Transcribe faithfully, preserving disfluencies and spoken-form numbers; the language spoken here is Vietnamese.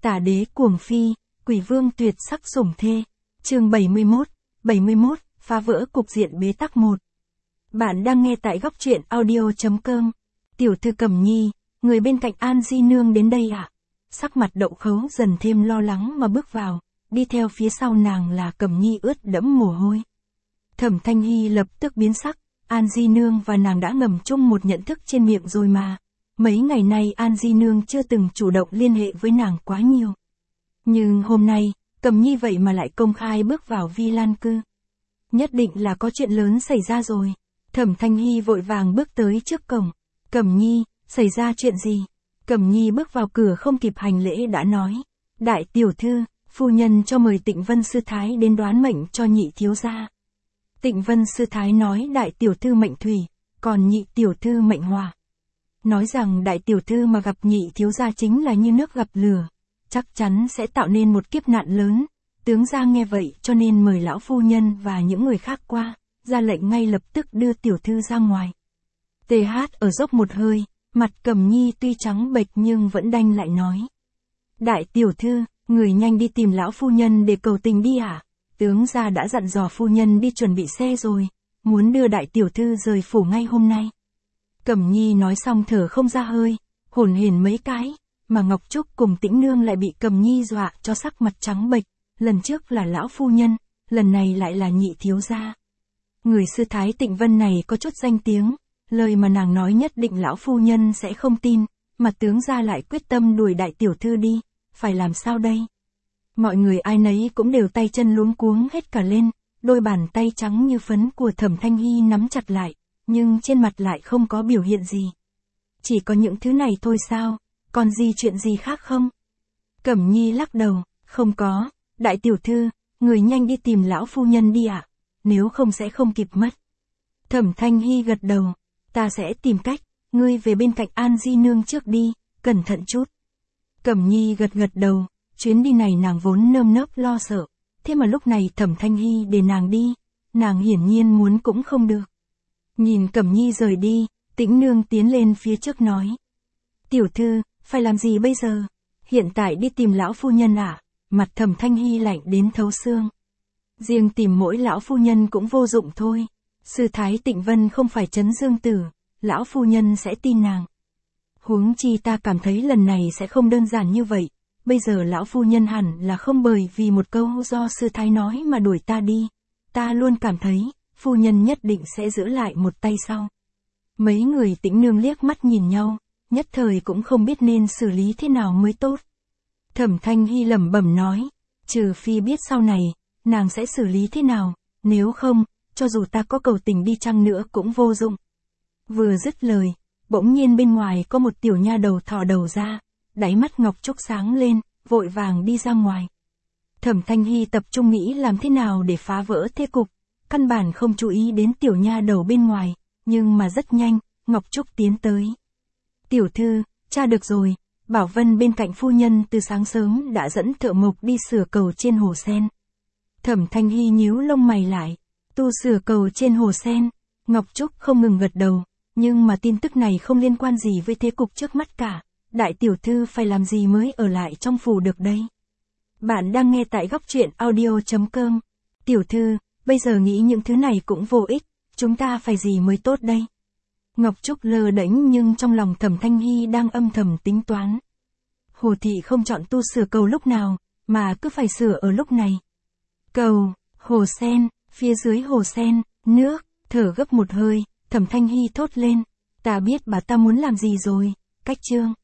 Tả đế cuồng phi, quỷ vương tuyệt sắc sủng thê. Chương bảy mươi mốt, bảy mươi mốt, phá vỡ cục diện bế tắc một. Bạn đang nghe tại góc truyện audio.com. Tiểu thư Cẩm Nhi, người bên cạnh An Di Nương đến đây à? Sắc mặt Đậu Khấu dần thêm lo lắng mà bước vào, đi theo phía sau nàng là Cẩm Nhi ướt đẫm mồ hôi. Thẩm Thanh Hy lập tức biến sắc, An Di Nương và nàng đã ngầm chung một nhận thức trên miệng rồi mà. Mấy ngày nay An Di Nương chưa từng chủ động liên hệ với nàng quá nhiều. Nhưng hôm nay, Cẩm Nhi vậy mà lại công khai bước vào Vi Lan cư. Nhất định là có chuyện lớn xảy ra rồi. Thẩm Thanh Hy vội vàng bước tới trước cổng. Cẩm Nhi, xảy ra chuyện gì? Cẩm Nhi bước vào cửa không kịp hành lễ đã nói. Đại tiểu thư, phu nhân cho mời Tịnh Vân Sư Thái đến đoán mệnh cho nhị thiếu gia. Tịnh Vân Sư Thái nói đại tiểu thư mệnh thủy, còn nhị tiểu thư mệnh hỏa. Nói rằng đại tiểu thư mà gặp nhị thiếu gia chính là như nước gặp lửa, chắc chắn sẽ tạo nên một kiếp nạn lớn. Tướng gia nghe vậy cho nên mời lão phu nhân và những người khác qua, ra lệnh ngay lập tức đưa tiểu thư ra ngoài. tê hát ở dốc một hơi, mặt Cẩm Nhi tuy trắng bệch nhưng vẫn đanh lại nói. Đại tiểu thư, người nhanh đi tìm lão phu nhân để cầu tình đi hả? Tướng gia đã dặn dò phu nhân đi chuẩn bị xe rồi, muốn đưa đại tiểu thư rời phủ ngay hôm nay. Cẩm Nhi nói xong thở không ra hơi, hổn hển mấy cái, mà Ngọc Trúc cùng Tĩnh Nương lại bị Cẩm Nhi dọa cho sắc mặt trắng bệch, lần trước là lão phu nhân, lần này lại là nhị thiếu gia. Người sư thái Tịnh Vân này có chút danh tiếng, lời mà nàng nói nhất định lão phu nhân sẽ không tin, mà tướng gia lại quyết tâm đuổi đại tiểu thư đi, phải làm sao đây? Mọi người ai nấy cũng đều tay chân luống cuống hết cả lên, đôi bàn tay trắng như phấn của Thẩm Thanh Hy nắm chặt lại, nhưng trên mặt lại không có biểu hiện gì. Chỉ có những thứ này thôi sao, còn gì chuyện gì khác không? Cẩm Nhi lắc đầu, không có, đại tiểu thư, người nhanh đi tìm lão phu nhân đi ạ, nếu không sẽ không kịp mất. Thẩm Thanh Hy gật đầu, ta sẽ tìm cách, ngươi về bên cạnh An Di Nương trước đi, cẩn thận chút. Cẩm Nhi gật gật đầu, chuyến đi này nàng vốn nơm nớp lo sợ, thế mà lúc này Thẩm Thanh Hy để nàng đi, nàng hiển nhiên muốn cũng không được. Nhìn Cẩm Nhi rời đi, Tĩnh Nương tiến lên phía trước nói. Tiểu thư, phải làm gì bây giờ? Hiện tại đi tìm lão phu nhân à? Mặt Thẩm Thanh Hy lạnh đến thấu xương. Riêng tìm mỗi lão phu nhân cũng vô dụng thôi. Sư thái Tịnh Vân không phải Trấn Dương Tử, lão phu nhân sẽ tin nàng. Huống chi ta cảm thấy lần này sẽ không đơn giản như vậy. Bây giờ lão phu nhân hẳn là không bởi vì một câu do sư thái nói mà đuổi ta đi. Ta luôn cảm thấy, phu nhân nhất định sẽ giữ lại một tay sau. Mấy người Tĩnh Nương liếc mắt nhìn nhau, nhất thời cũng không biết nên xử lý thế nào mới tốt. Thẩm Thanh Hy lẩm bẩm nói, trừ phi biết sau này, nàng sẽ xử lý thế nào, nếu không, cho dù ta có cầu tình đi chăng nữa cũng vô dụng. Vừa dứt lời, bỗng nhiên bên ngoài có một tiểu nha đầu thò đầu ra, đáy mắt Ngọc Trúc sáng lên, vội vàng đi ra ngoài. Thẩm Thanh Hy tập trung nghĩ làm thế nào để phá vỡ thế cục, căn bản không chú ý đến tiểu nha đầu bên ngoài, nhưng mà rất nhanh, Ngọc Trúc tiến tới. Tiểu thư, tra được rồi, Bảo Vân bên cạnh phu nhân từ sáng sớm đã dẫn thợ mộc đi sửa cầu trên hồ sen. Thẩm Thanh Hy nhíu lông mày lại, tu sửa cầu trên hồ sen, Ngọc Trúc không ngừng gật đầu, nhưng mà tin tức này không liên quan gì với thế cục trước mắt cả, đại tiểu thư phải làm gì mới ở lại trong phủ được đây? Bạn đang nghe tại góc truyện audio.com. Tiểu thư, bây giờ nghĩ những thứ này cũng vô ích, chúng ta phải gì mới tốt đây? Ngọc Trúc lơ đễnh nhưng trong lòng Thẩm Thanh Hy đang âm thầm tính toán. Hồ thị không chọn tu sửa cầu lúc nào, mà cứ phải sửa ở lúc này. Cầu, hồ sen, phía dưới hồ sen, nước, thở gấp một hơi, Thẩm Thanh Hy thốt lên. Ta biết bà ta muốn làm gì rồi, cách chương.